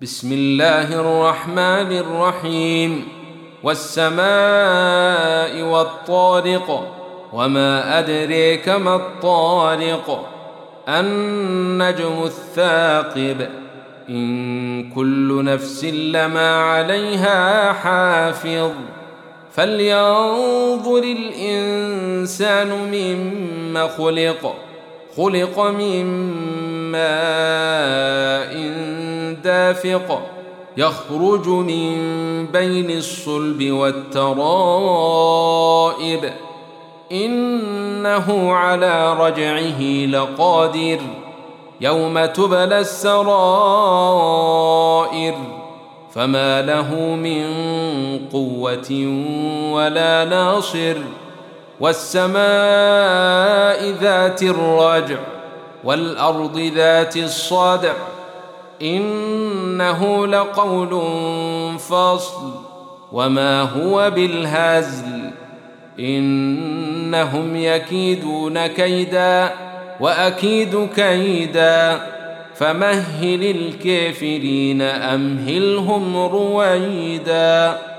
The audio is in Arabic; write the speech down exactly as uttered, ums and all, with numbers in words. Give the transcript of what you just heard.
بسم الله الرحمن الرحيم والسماء والطارق وما أدريك ما الطارق النجم الثاقب إن كل نفس لما عليها حافظ فلينظر الإنسان مما خلق خلق من ماء دافق يخرج من بين الصلب والترائب إنه على رجعه لقادر يوم تبلى السرائر فما له من قوة ولا ناصر والسماء ذات الرجع والأرض ذات الصدع إنه لقول فصل وما هو بالهزل إنهم يكيدون كيدا وأكيد كيدا فمهل الكافرين أمهلهم رويدا.